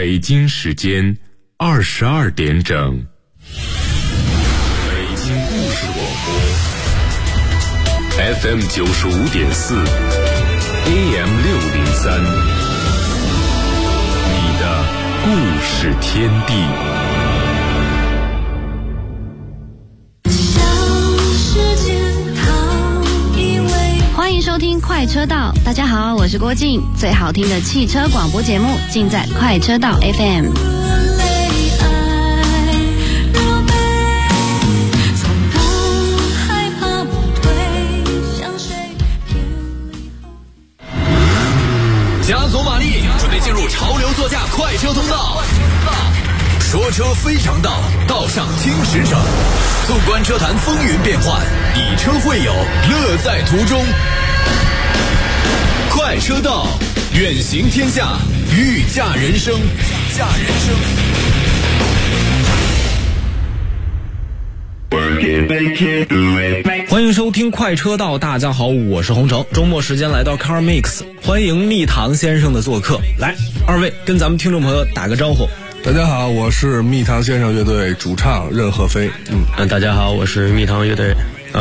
北京时间22点整。北京故事广播 FM 95.4 AM 603，你的故事天地。 欢迎收听快车道，大家好，我是郭静，最好听的汽车广播节目尽在快车道 FM。 加索马力，准备进入潮流座驾快车通道。说车非常道，道上听实诚。纵观车坛风云变幻，以车会友，乐在途中。快车道，远行天下，御驾人生。 欢迎收听快车道，大家好，我是洪城。周末时间来到 Car Mix， 欢迎蜜糖先生的做客。来，二位跟咱们听众朋友打个招呼。 大家好，我是蜜糖先生乐队主唱任鹤飞。 大家好，我是蜜糖乐队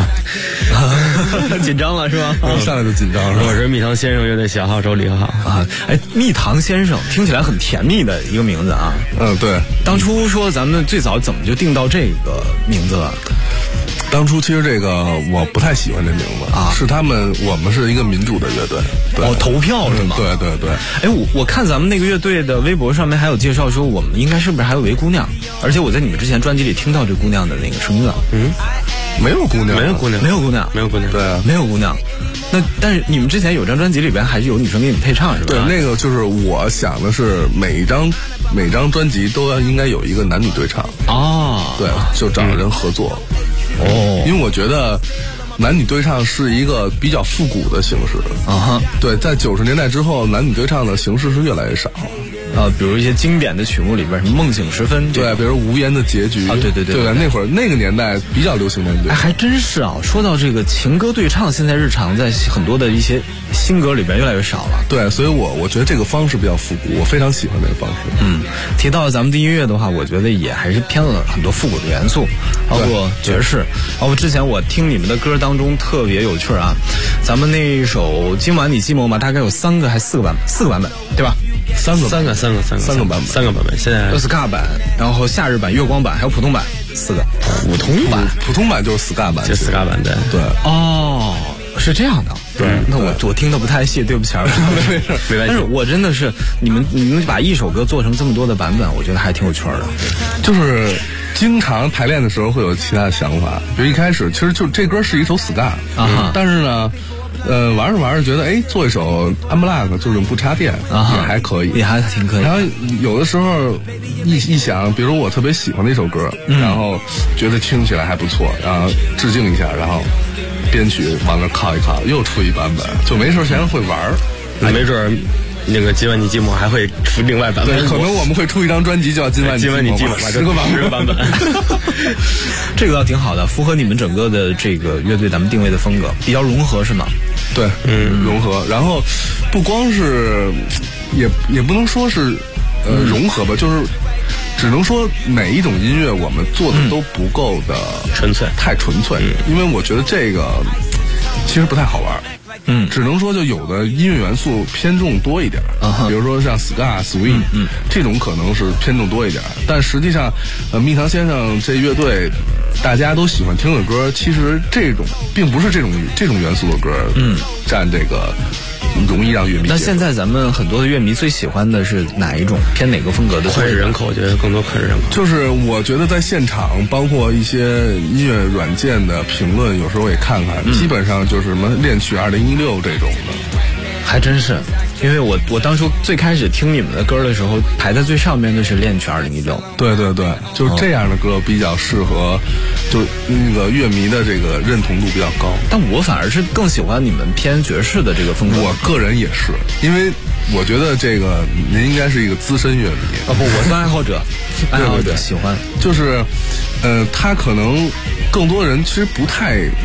紧张了是吧？ 上来就紧张是吧？ 我是蜜糖先生乐队小号手李浩啊。 蜜糖先生听起来很甜蜜的一个名字啊。 对。 当初说咱们最早怎么就定到这个名字了？ 当初其实这个我不太喜欢这名字啊，是我们是一个民主的乐队，对投票是吗？ 对。 我看咱们那个乐队的微博上面还有介绍说，我们应该是不是还有位姑娘？而且我在你们之前专辑里听到这姑娘的那个声音了。 没有姑娘。 对啊，没有姑娘。那但是你们之前有张专辑里边还是有女生给你们配唱是吧？ 对，那个就是我想的是每一张专辑都应该有一个男女对唱啊。 对，就找人合作。因为我觉得男女对唱是一个比较复古的形式啊。对，在90年代之后，男女对唱的形式是越来越少。 比如一些经典的曲目里边，什么梦醒时分， 对，比如无言的结局啊，对，那会儿那个年代比较流行男女对唱。 还真是啊。说到这个情歌对唱，现在日常在很多的一些新歌里边越来越少了。 对，所以我觉得这个方式比较复古，我非常喜欢这个方式。 提到咱们的音乐的话，我觉得也还是偏了很多复古的元素，包括爵士，包括之前我听你们的歌当中特别有趣啊。咱们那一首今晚你寂寞吗，大概有3个还4个版本，对吧？3个版本，现在ska 版，然后夏日版、月光版，还有普通版，4个。 普通版就是 ska 版， 就 ska 版的。 对。 哦，是这样的。 对， 那我听得不太细，对不起啊。 没事。 但是我真的是你们把一首歌做成这么多的版本，我觉得还挺有趣的。 就是经常排练的时候会有其他的想法，比如一开始其实就这歌是一首 ska 但是呢。玩着觉得做一首 unplugged 就是不插电也还可以， 也还挺可以。 然后有的时候一想，比如我特别喜欢的一首歌，然后觉得听起来还不错，然后致敬一下，然后编曲往那靠一靠，又出一版本，就没事闲会玩。 没准那个今晚你寂寞还会出另外版本。 对，可能我们会出一张专辑叫今晚你寂寞，10个版本。 这个倒挺好的，符合你们整个的这个乐队咱们定位的风格，比较融合是吗？ 对，融合。然后不光是，也不能说是融合吧，就是只能说每一种音乐我们做的都不够的纯粹， 太纯粹。因为我觉得这个其实不太好玩。只能说就有的音乐元素偏重多一点，比如说像 ska、swing，这种可能是偏重多一点。但实际上，蜜糖先生这乐队大家都喜欢听的歌，其实这种并不是这种元素的歌，占这个容易让乐迷。 那现在咱们很多的乐迷最喜欢的是哪一种偏哪个风格的？ 脍炙人口，我觉得更多脍炙人口。 就是我觉得在现场，包括一些音乐软件的评论，有时候也看看，基本上就是什么恋曲2016这种的。 还真是，因为我当初最开始听你们的歌的时候，排在最上面的是恋曲2016。 对，就是这样的歌比较适合，就那个乐迷的这个认同度比较高。 但我反而是更喜欢你们偏爵士的这个风格。 我个人也是，因为我觉得这个您应该是一个资深乐迷。 我是爱好者，喜欢。 就是，他可能更多人其实不太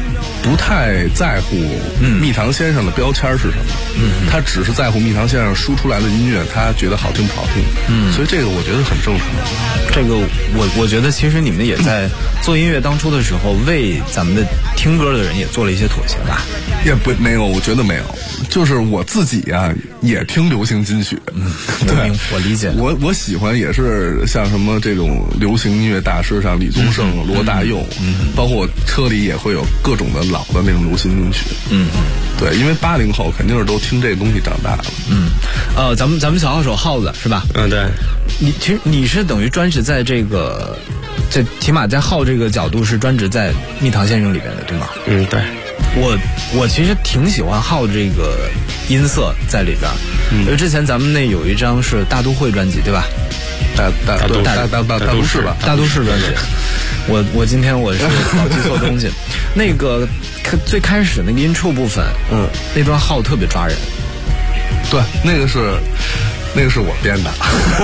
不太在乎蜜糖先生的标签是什么，他只是在乎蜜糖先生输出来的音乐，他觉得好听不好听，所以这个我觉得很正常。 这个我觉得其实你们也在做音乐当初的时候，为咱们的听歌的人也做了一些妥协吧？ 也没有，我觉得没有，就是我自己啊也听流行金曲，对， 我理解。 我喜欢也是像什么这种流行音乐大师，像李宗盛、罗大佑，包括我车里也会有各种的老的那种流行金曲，对，因为80后肯定是都听这个东西长大的。 咱们小号手耗子是吧？ 对。 其实你是等于专职在这个，起码在耗这个角度是专职在蜜糖先生里边的，对吗？ 对。 我其实挺喜欢耗这个音色在里边，因为之前咱们那有一张是大都会专辑，对吧？ 大都市吧， 大都市专辑。我今天我是老记错东西。那个最开始那个 intro 部分，那段耗特别抓人。 对，那个是我编的。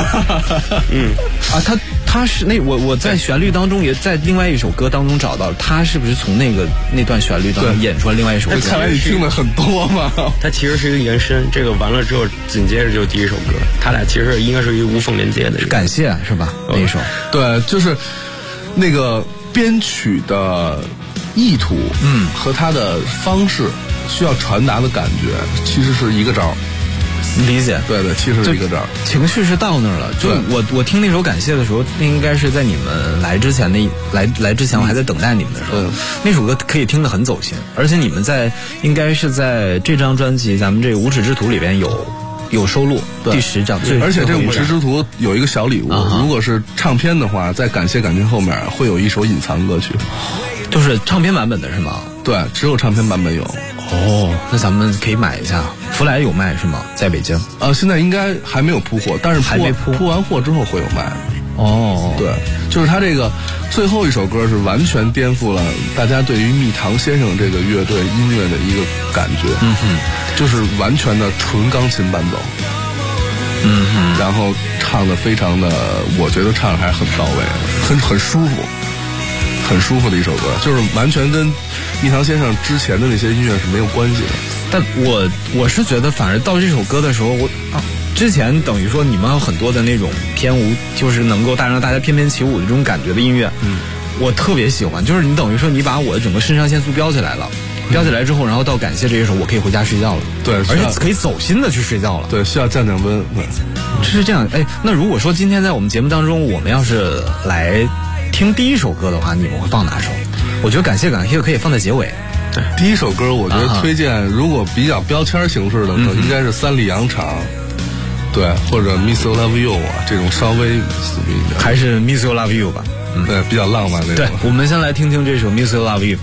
他是我在旋律当中也在另外一首歌当中找到，他是不是从那段旋律当中演出了另外一首歌？ 看来你听的很多嘛。 它其实是一个延伸，这个完了之后紧接着就第一首歌，他俩其实应该是一个无缝连接的。 感谢是吧？那一首对，就是那个编曲的意图，和他的方式需要传达的感觉，其实是一个招。 理解， 对，其实是一个这儿， 情绪是到那儿了。就我听那首感谢的时候，那应该是在你们来之前来之前，我还在等待你们的时候，那首歌可以听得很走心，而且你们应该是在这张专辑咱们这个无耻之徒里边有收录第10张， 而且这无耻之徒有一个小礼物，如果是唱片的话，在感谢后面会有一首隐藏歌曲， 就是唱片版本的是吗？ 对，只有唱片版本有。 那咱们可以买一下。福来有卖是吗？在北京？ 现在应该还没有铺货，但是还没铺完货之后会有卖。 对， 就是他这个最后一首歌是完全颠覆了大家对于蜜糖先生这个乐队音乐的一个感觉。就是完全的纯钢琴伴奏。然后唱的非常的，我觉得唱的还很到位，很舒服。很舒服的一首歌，就是完全跟蜜糖先生之前的那些音乐是没有关系的。 但我是觉得，反而到这首歌的时候，之前等于说你们有很多的那种偏舞，就是能够让大家翩翩起舞的这种感觉的音乐，我特别喜欢。就是你等于说你把我的整个肾上腺素飙起来了，飙起来之后，然后到感谢这一首，我可以回家睡觉了。 对， 而且可以走心的去睡觉了。 对，需要降温。对， 是这样。那如果说今天在我们节目当中，我们要是来听第一首歌的话，你们会放哪首？我觉得感谢可以放在结尾。 对，第一首歌我觉得推荐，如果比较标签形式的，应该是三里洋场，对，或者 Miss You Love You 啊，这种稍微死逼一点， 还是 Miss You Love You 吧。 对，比较浪漫那种。 对，我们先来听听这首 Miss You Love You。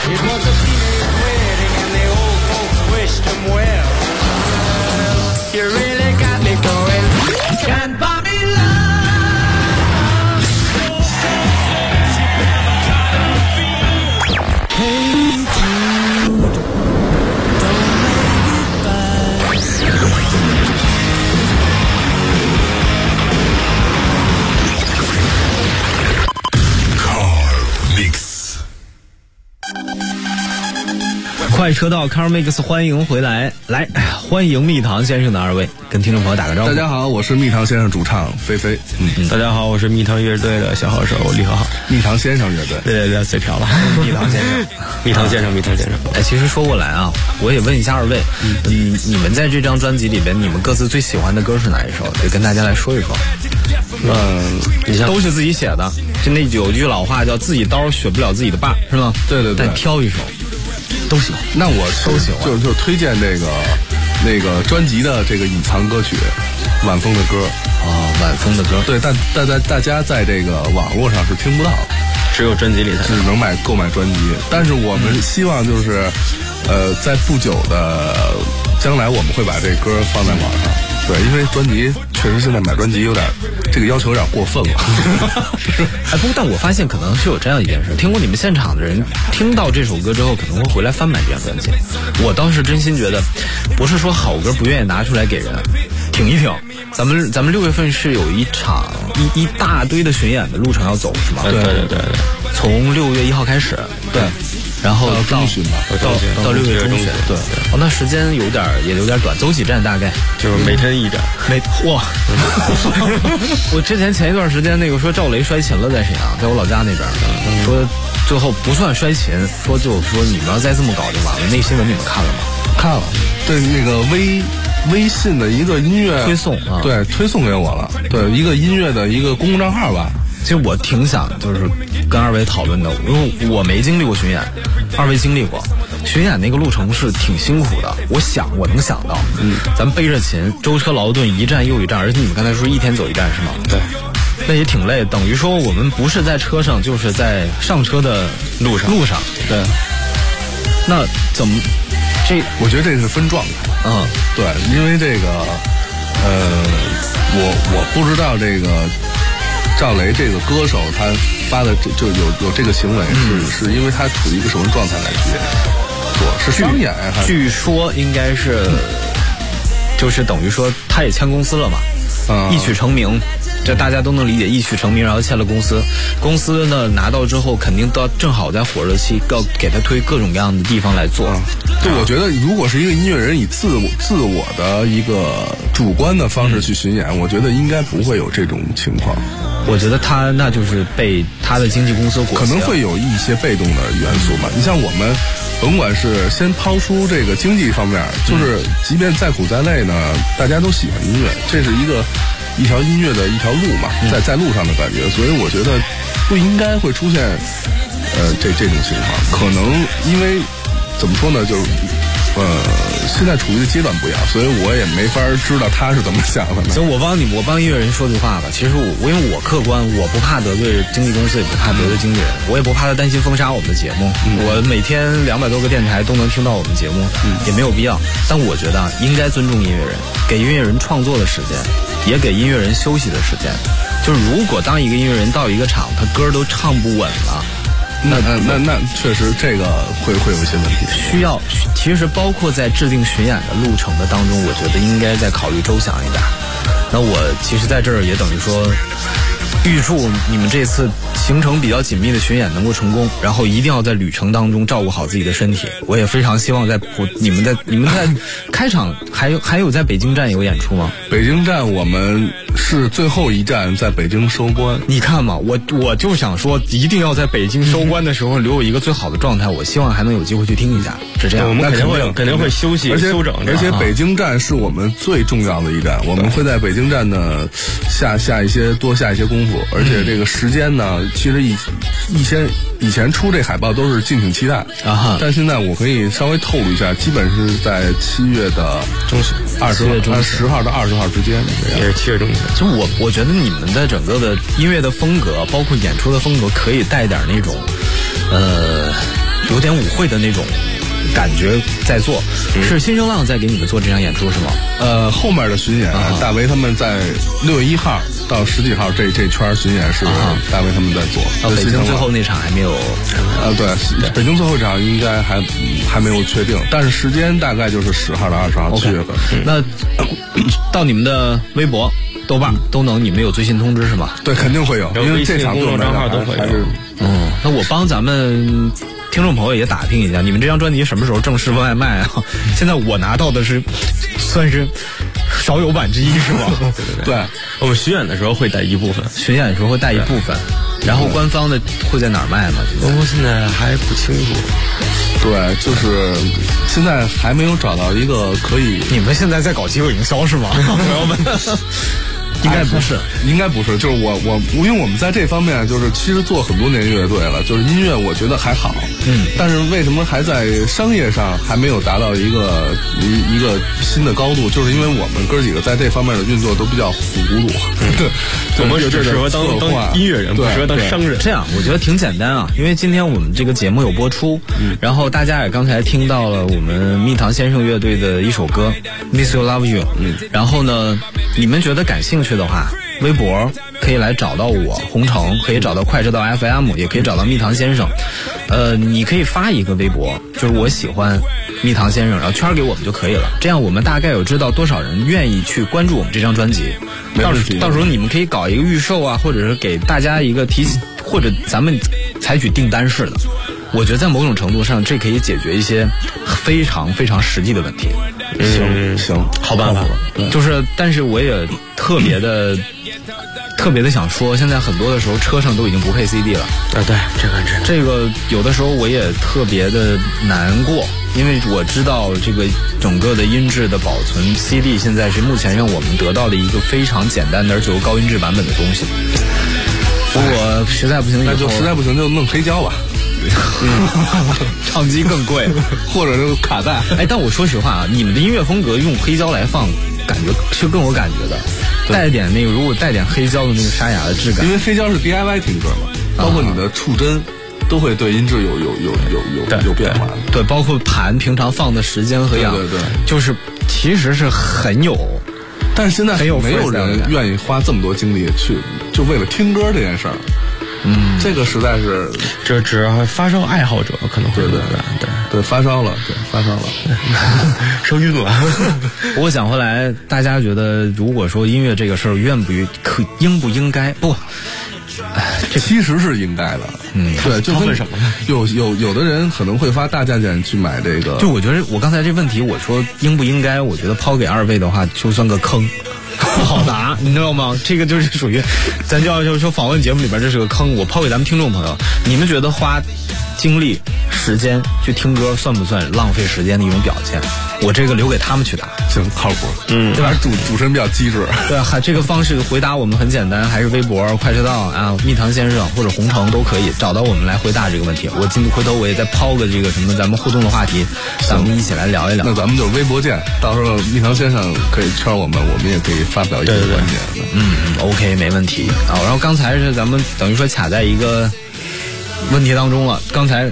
快车道 Car Mix 欢迎回来，欢迎蜜糖先生的二位，跟听众朋友打个招呼。 大家好，我是蜜糖先生主唱菲菲。 大家好，我是蜜糖乐队的小号手李和好。 蜜糖先生乐队， 对，嘴瓢了。 蜜糖先生， 蜜糖先生。 其实说过来啊，我也问一下二位，你们在这张专辑里边，你们各自最喜欢的歌是哪一首？得跟大家来说一说。 你像都是自己写的，就那有句老话叫自己刀削不了自己的把，是吗？ 对。 但挑一首。都喜欢， 那我都喜欢， 就推荐那个专辑的这个隐藏歌曲，晚风的歌晚风的歌， 对，但大家在这个网络上是听不到， 只有专辑里才只能购买专辑。但是我们希望就是，在不久的将来，我们会把这歌放在网上。对，因为专辑确实现在买专辑有点这个要求有点过分了。 不过但我发现可能是有这样一件事，听过你们现场的人听到这首歌之后，可能会回来翻买这张专辑。我倒是真心觉得，不是说好歌不愿意拿出来给人挺一挺。咱们6月份是有一场一大堆的巡演的路程要走，是吗？ 对。 从6月1号开始，对。然后到中旬吧， 到6月中旬，对。那时间也有点短，走几站大概？ 就是每天一站。 哇！我之前一段时间那个说赵雷摔琴了，在沈阳，在我老家那边，说最后不算摔琴，说你们要再这么搞就完了。那新闻你们看了吗？ 看了，对，那个微信的一个音乐推送啊， 对，推送给我了，对，一个音乐的一个公共账号吧。 其实我挺想就是跟二位讨论的，因为我没经历过巡演，二位经历过。巡演那个路程是挺辛苦的，我能想到，咱们背着琴，舟车劳顿，一站又一站，而且你们刚才说一天走一站是吗？ 对， 那也挺累，等于说我们不是在车上，就是在上车的路上。 对， 那怎么？ 我觉得这是分状态。对，因为这个，我不知道这个赵雷这个歌手他发的就有这个行为，是因为他处于一个什么状态来去做？是商演还是？ 据说应该是，就是等于说他也签公司了嘛，一曲成名。这大家都能理解，一曲成名，然后签了公司，公司呢拿到之后，肯定到正好在火热期，要给他推各种各样的地方来做。 对，我觉得如果是一个音乐人以自我的一个主观的方式去巡演，我觉得应该不会有这种情况。 我觉得他那就是被他的经纪公司裹挟， 可能会有一些被动的元素嘛。你像我们，甭管是先抛出这个经济方面，就是即便再苦再累呢，大家都喜欢音乐，这是一条音乐的一条路嘛，在路上的感觉，所以我觉得不应该会出现这种情况。可能因为怎么说呢，就是现在处于的阶段不一样，所以我也没法知道他是怎么想的呢。 行，我帮音乐人说句话吧。其实因为我客观，我不怕得罪经纪公司，也不怕得罪经纪人，我也不怕他担心封杀我们的节目。我每天200多个电台都能听到我们节目，也没有必要。但我觉得应该尊重音乐人，给音乐人创作的时间，也给音乐人休息的时间。就是如果当一个音乐人到一个场，他歌都唱不稳了。 那确实这个会有一些问题， 其实包括在制定巡演的路程的当中，我觉得应该再考虑周详一点。那我其实在这儿也等于说，预祝你们这次行程比较紧密的巡演能够成功，然后一定要在旅程当中照顾好自己的身体。我也非常希望你们在开场还有在北京站有演出吗？ 北京站我们是最后一站，在北京收官。 你看嘛，我就想说，一定要在北京收官的时候留有一个最好的状态。我希望还能有机会去听一下，是这样。 我们肯定会休息休整， 而且北京站是我们最重要的一站，我们会在北京站呢下一些功夫，而且这个时间呢，其实以前出这海报都是敬请期待啊，但现在我可以稍微透露一下，基本是在7月的中旬 ，10号到20号之间， 也是7月中旬。 就我觉得你们的整个的音乐的风格，包括演出的风格，可以带点那种有点舞会的那种感觉在做。是新声浪在给你们做这场演出是吗？ 后面的巡演，大为他们在6月1号到10几号这圈巡演是大为他们在做。 北京最后那场还没有。 对，北京最后一场应该还没有确定，但是时间大概就是10号到20号7月份。 那到你们的微博、豆瓣都能，你们有最新通知是吗？ 对，肯定会有，因为这场对我们来讲还是。 那我帮咱们听众朋友也打听一下，你们这张专辑什么时候正式外卖啊？现在我拿到的是算是少有版之一是吧？ 对，我们巡演的时候会带一部分，然后官方的会在哪儿卖吗？ 我现在还不清楚。 对，就是现在还没有找到一个可以。 你们现在在搞饥饿营销是吗，朋友们？应该不是，就是因为我们在这方面就是其实做很多年乐队了，就是音乐我觉得还好，但是为什么还在商业上还没有达到一个新的高度？就是因为我们哥几个在这方面的运作都比较糊涂，对， 我们只适合当音乐人，不适合当商人。 这样我觉得挺简单啊，因为今天我们这个节目有播出，然后大家也刚才听到了我们蜜糖先生乐队的一首歌《Miss You Love You》，然后呢，你们觉得感兴趣的话，微博可以来找到我红城，可以找到快车道 FM， 也可以找到蜜糖先生。你可以发一个微博，就是我喜欢蜜糖先生，然后圈给我们就可以了。这样我们大概有知道多少人愿意去关注我们这张专辑。到时候你们可以搞一个预售啊，或者是给大家一个或者咱们采取订单式的。我觉得在某种程度上，这可以解决一些非常非常实际的问题。 行， 好办法。就是，但是我也特别的想说，现在很多的时候车上都已经不配 CD 了。 对， 这个有的时候我也特别的难过，因为我知道这个整个的音质的保存 CD 现在是目前让我们得到的一个非常简单的而且有高音质版本的东西。如果实在不行， 那就实在不行就弄黑胶吧。 唱机更贵， 或者是卡带。 但我说实话啊，你们的音乐风格用黑胶来放，感觉是更有感觉的，带点那个，如果带点黑胶的那个沙哑的质感。 因为黑胶是 DIY 听歌嘛，包括你的触针都会对音质有变化。 对，包括盘平常放的时间和样， 对， 就是其实是很有。 但是现在没有人愿意花这么多精力去就为了听歌这件事儿。这个实在是， 这只要发烧爱好者可能会对发烧了， 烧晕了。 不过讲回来，大家觉得如果说音乐这个事儿应不应该？不， 这其实是应该的。对，就跟什么呢？有的人可能会花大价钱去买这个。 就我觉得我刚才这问题，我说应不应该？我觉得抛给二位的话，就算个坑。不好答，你知道吗？这个就是属于，咱就要说访问节目里边这是个坑。我抛给咱们听众朋友，你们觉得花精力、时间去听歌算不算浪费时间的一种表现？我这个留给他们去答。 行，靠谱。对吧？主持人比较机智。 对，还这个方式回答我们很简单，还是微博、快车道啊、蜜糖先生或者红城都可以找到我们来回答这个问题。我回头我也再抛个这个什么咱们互动的话题，咱们一起来聊一聊。 那咱们就是微博见，到时候蜜糖先生可以圈我们也可以发表一些观点。 OK， 没问题啊。然后刚才是咱们等于说卡在一个问题当中了，刚才。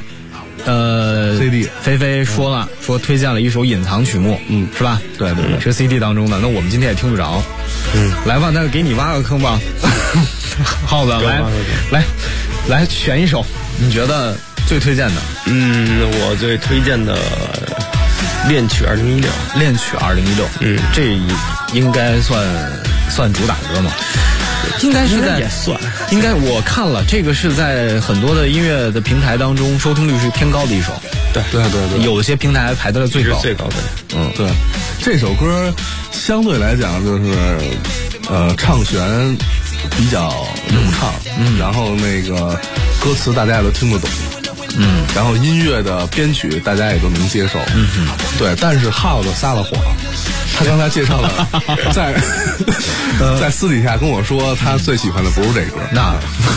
CD 菲菲说推荐了一首隐藏曲目，是吧？ 对， 是 CD 当中的。那我们今天也听不着，来吧，那给你挖个坑吧，耗子，来选一首你觉得最推荐的。 我最推荐的恋曲2016， 恋曲2016，这应该算主打歌吗？应该是在，应该我看了，这个是在很多的音乐的平台当中收听率是偏高的一首。 对， 有些平台排到了最高的。 对，这首歌相对来讲就是唱旋比较流畅，然后那个歌词大家也都听得懂。然后音乐的编曲大家也都能接受。对，但是耗子撒了谎，他刚才介绍了，在私底下跟我说他最喜欢的不是这歌。 那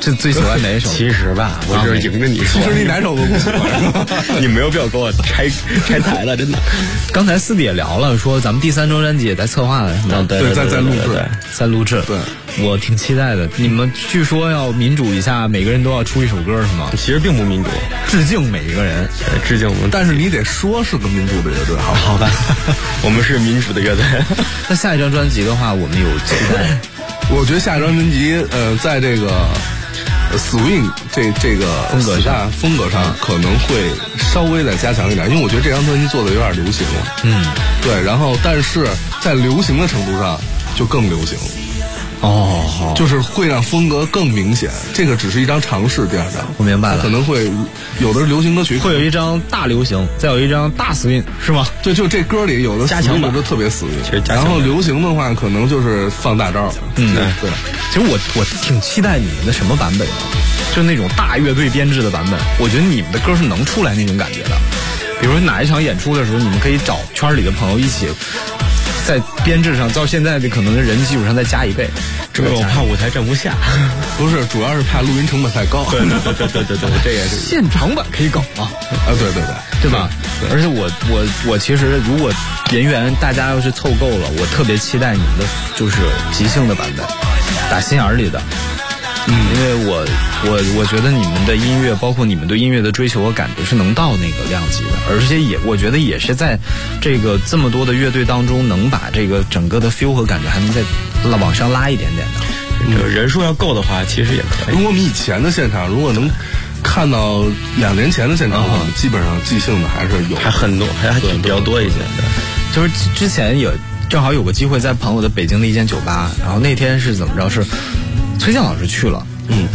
是最喜欢哪一首？ 其实吧，我就是迎着你说， 其实你哪首都不喜欢，你没有必要给我拆台了，真的。 刚才私底也聊了，说咱们第3张专辑也在策划了， 对，在录制， 对，我挺期待的。你们据说要民主一下，每个人都要出一首歌是吗？ 其实并不民主， 致敬每一个人， 致敬我们。 但是你得说是个民主的乐队， 好吧？我们是民主的乐队。 那下一张专辑的话，我们有期待。 我觉得下一张专辑，在这个swing 这个风格上可能会稍微再加强一点，因为我觉得这张专辑做的有点流行了。对，然后但是在流行的程度上就更流行了。就是会让风格更明显。这个只是一张尝试，第2张我明白了， 可能会有的流行歌曲会有一张大流行，再有一张大 swing 是吗？ 对，就这歌里有的加强版就特别 swing， 然后流行的话可能就是放大招。对。 其实我挺期待你们的什么版本的，就那种大乐队编制的版本。我觉得你们的歌是能出来那种感觉的。比如说哪一场演出的时候，你们可以找圈里的朋友一起。在编制上，到现在的可能人基础上再加1倍， 这个我怕舞台站不下。 不是，主要是怕录音成本太高。 对，这也是现场版可以搞嘛？对吧？而且我其实如果人员大家要是凑够了，我特别期待你们的就是即兴的版本，打心眼里的。因为我觉得你们的音乐，包括你们对音乐的追求和感觉是能到那个量级的，而且我觉得也是在这个这么多的乐队当中，能把这个整个的 feel 和感觉还能再往上拉一点点的。 人数要够的话，其实也可以。 如果我们以前的现场，如果能看到2年前的现场，基本上即兴的还是有， 还很多，还比较多一些。 就是之前正好有个机会在朋友的北京的一间酒吧，然后那天是怎么着是。崔健老师去了，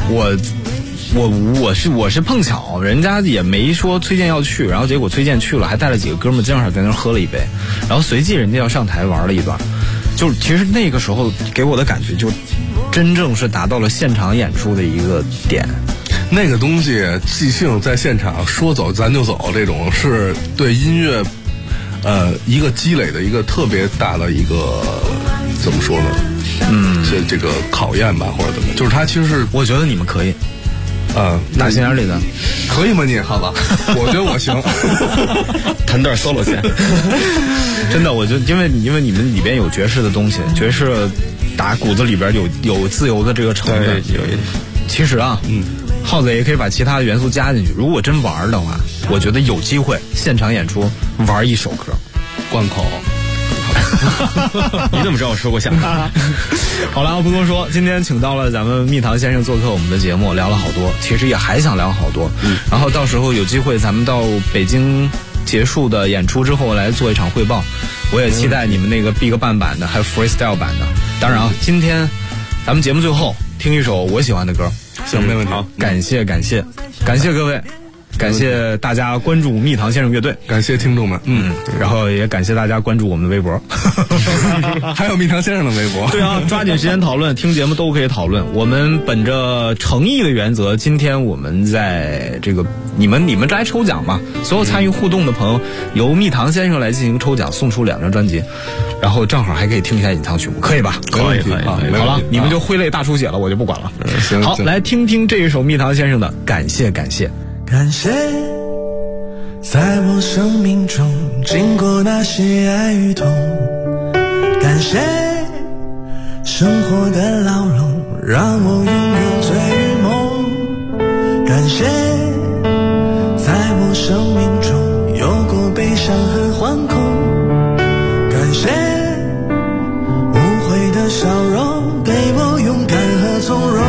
我是碰巧，人家也没说崔健要去，然后结果崔健去了，还带了几个哥们正好在那儿喝了一杯，然后随即人家要上台玩了一段，就其实那个时候给我的感觉就真正是达到了现场演出的一个点。 那个东西即兴在现场说走咱就走，这种是对音乐一个积累的一个特别大的一个怎么说呢？这个考验吧，或者怎么，就是他其实是， 我觉得你们可以，打心眼里的， 可以吗？你好吧，我觉得我行， 弹段 solo 先， 真的，我觉得因为你们里边有爵士的东西，爵士打骨子里边有自由的这个成分，有一点。其实耗子也可以把其他的元素加进去。如果真玩的话，我觉得有机会现场演出玩一首歌， 贯口。 你怎么知道我说过相声？ 好了，不多说，今天请到了咱们蜜糖先生做客我们的节目，聊了好多，其实也还想聊好多。然后到时候有机会咱们到北京结束的演出之后来做一场汇报。我也期待你们那个 Big Bang 版的，还有 Freestyle 版的。当然今天咱们节目最后听一首我喜欢的歌。 行，没问题。 好，感谢各位。感谢大家关注蜜糖先生乐队， 感谢听众们， 然后也感谢大家关注我们的微博， 还有蜜糖先生的微博。 对啊，抓紧时间讨论，听节目都可以讨论。我们本着诚意的原则，今天我们在这个你们来抽奖嘛，所有参与互动的朋友由蜜糖先生来进行抽奖，送出2张专辑，然后正好还可以听一下隐藏曲目，可以吧？ 可以。 好了，你们就挥泪大出血了，我就不管了。 行， 好，来听听这一首蜜糖先生的《感谢》。 感谢在我生命中经过那些爱与痛，感谢生活的牢笼让我拥有醉与梦，感谢在我生命中有过悲伤和惶恐，感谢无悔的笑容给我勇敢和从容。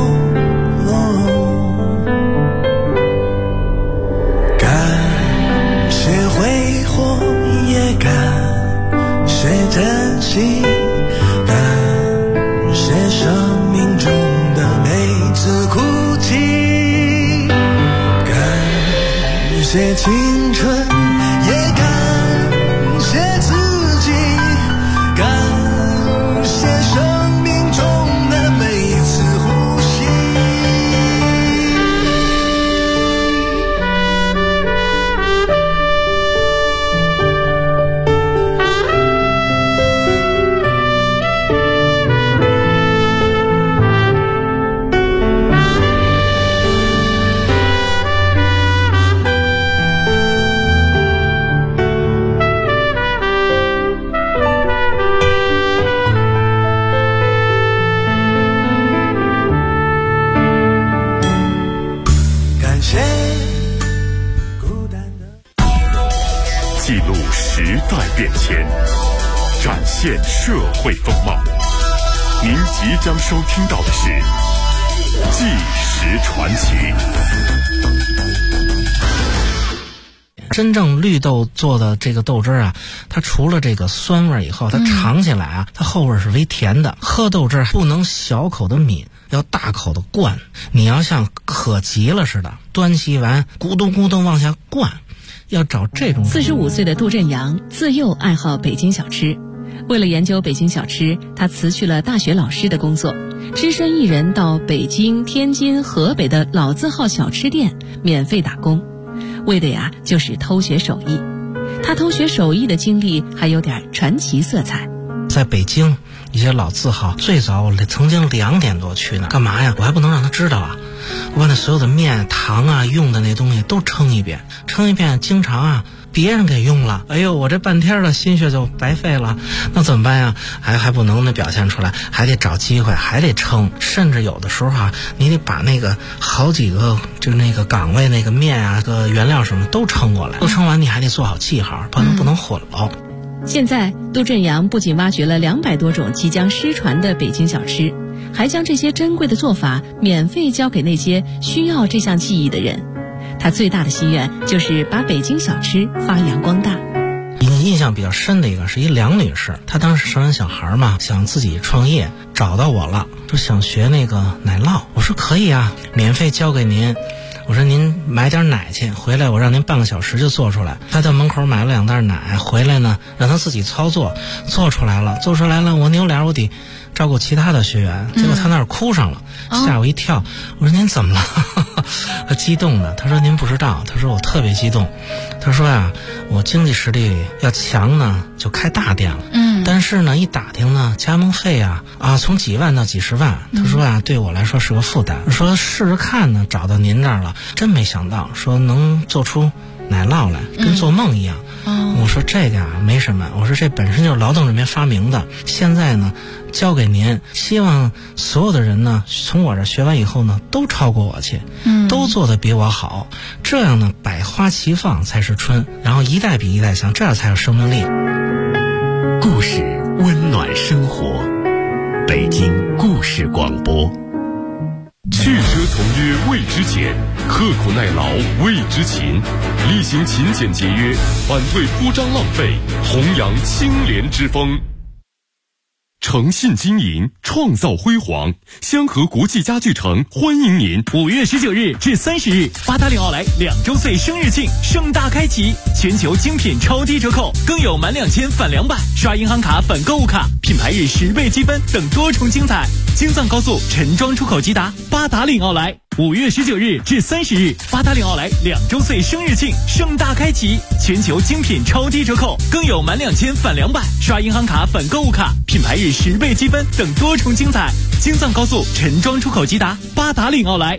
珍惜，感谢生命中的每次哭泣，感谢青春，也感谢自己，感谢生命中的每次呼吸。 记录时代变迁，展现社会风貌。您即将收听到的是《纪实传奇》。 真正绿豆做的这个豆汁啊，它除了这个酸味以后，它尝起来啊，它后味是微甜的。喝豆汁不能小口的抿，要大口的灌。你要像渴急了似的，端起完咕咚咕咚往下灌，要找这种。 45岁的杜振阳自幼爱好北京小吃，为了研究北京小吃，他辞去了大学老师的工作，只身一人到北京、天津、河北的老字号小吃店免费打工。为的呀，就是偷学手艺。他偷学手艺的经历还有点传奇色彩。 在北京一些老字号，最早我曾经2点多去呢，干嘛呀？我还不能让他知道啊！我把那所有的面、糖啊、用的那东西都称一遍，经常啊别人给用了，哎呦，我这半天的心血就白费了，那怎么办呀？还不能表现出来，还得找机会，还得称，甚至有的时候啊，你得把那个好几个就是那个岗位那个面啊、个原料什么都称过来，都称完你还得做好记号，不能混了。 现在杜振阳不仅挖掘了200多种即将失传的北京小吃，还将这些珍贵的做法免费教给那些需要这项技艺的人。他最大的心愿就是把北京小吃发扬光大。 一个印象比较深的一个是一梁女士，她当时生完小孩嘛，想自己创业，找到我了，说想学那个奶酪。我说可以啊，免费教给您。我说您买点奶去，回来我让您半个小时就做出来。他到门口买了2袋奶，回来呢让他自己操作，做出来了，我扭脸我得照顾其他的学员，结果他那儿哭上了，吓我一跳。我说您怎么了？他激动的，他说您不知道，他说我特别激动，他说呀，我经济实力要强呢就开大店了，但是呢一打听呢加盟费啊从几万到几十万，他说啊对我来说是个负担，说试着看呢找到您这儿了，真没想到说能做出奶酪来，跟做梦一样。我说这个没什么，我说这本身就是劳动人民发明的，现在呢交给您，希望所有的人呢从我这学完以后呢都超过我去，都做得比我好，这样呢百花齐放才是春，然后一代比一代强，这样才有生命力。 故事温暖生活，北京故事广播。汽车从约为之俭，刻苦耐劳为之勤，厉行勤俭节约，反对铺张浪费，弘扬清廉之风。诚信经营，创造辉煌。香河国际家具城欢迎您 ！5月19日至30日，八达岭奥莱2周岁生日庆盛大开启，全球精品超低折扣，更有满2000返200，刷银行卡返购物卡，品牌日10倍积分等多重精彩。京藏高速陈庄出口吉达，八达岭奥莱。5月19日至30日，八达岭奥莱2周岁生日庆盛大开启，全球精品超低折扣，更有满2000返200，刷银行卡返购物卡，品牌日10倍积分等多重精彩。京藏高速陈庄出口吉达，八达岭奥莱。